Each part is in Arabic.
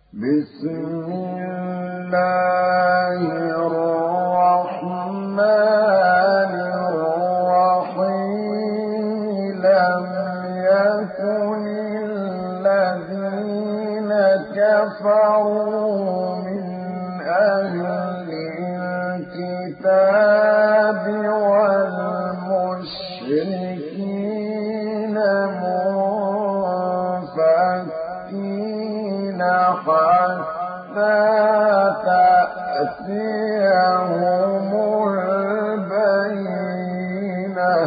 بسم الله الرحمن الرحيم لم يكن الذين كفروا من أهل الكتاب والمشركين منفكين حتى تأتيهم البينة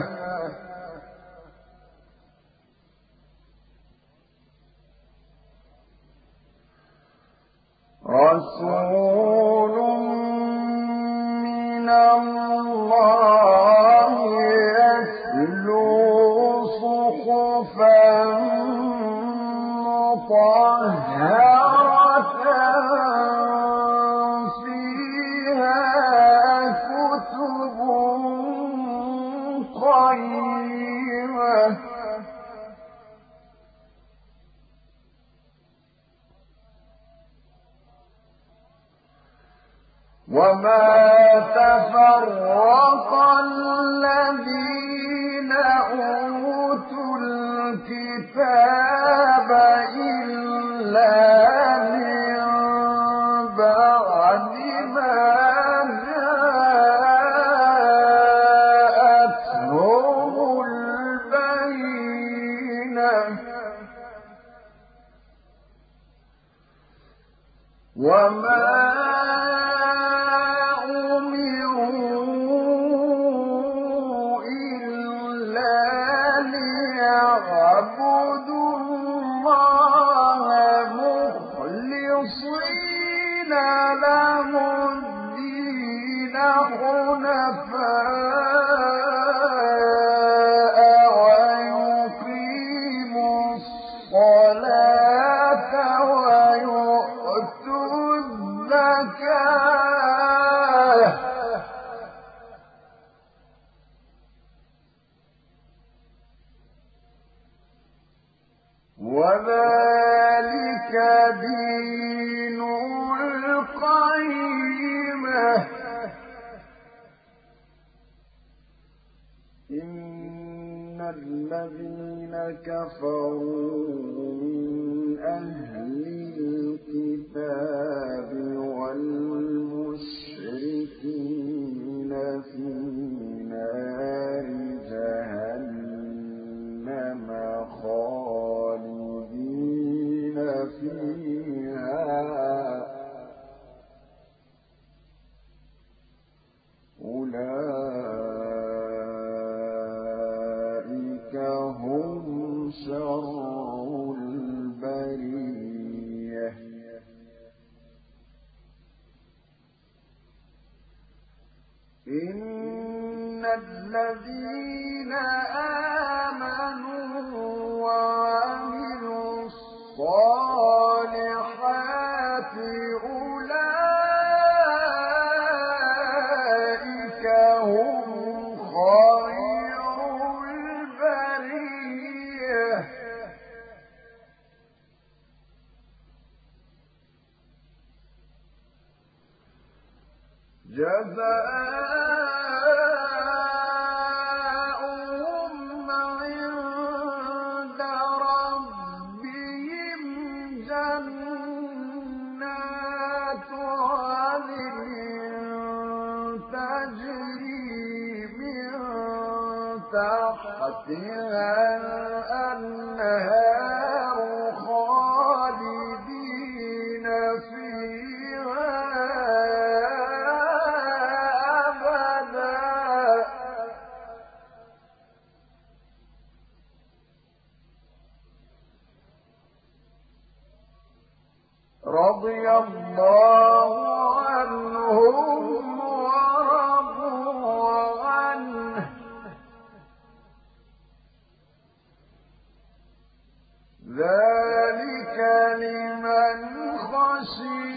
رسول من الله يتلو صحفا مطهرة فيها كتب قيمة وما تفرق الذين أوتوا الكتاب إلا من بعد ما جاءتهم البينة وما أمروا إلا ليعبدوا الله مخلصين له الدين حنفاء ويقيموا الصلاة ويؤتوا الزكاة وذلك دين القيمة إن الذين كفروا من أهل الكتاب والمشركين في نار جهنم خالدين فيها أولئك هم شر البرية إن الذين آمنوا وعملوا الصالحات أولئك هم خير البرية جزاؤهم عند ربهم جنات عدن تجري من تحتها الأنهار خالدين فيها رضي الله عنهم ورضوا عنه ذلك لمن خشي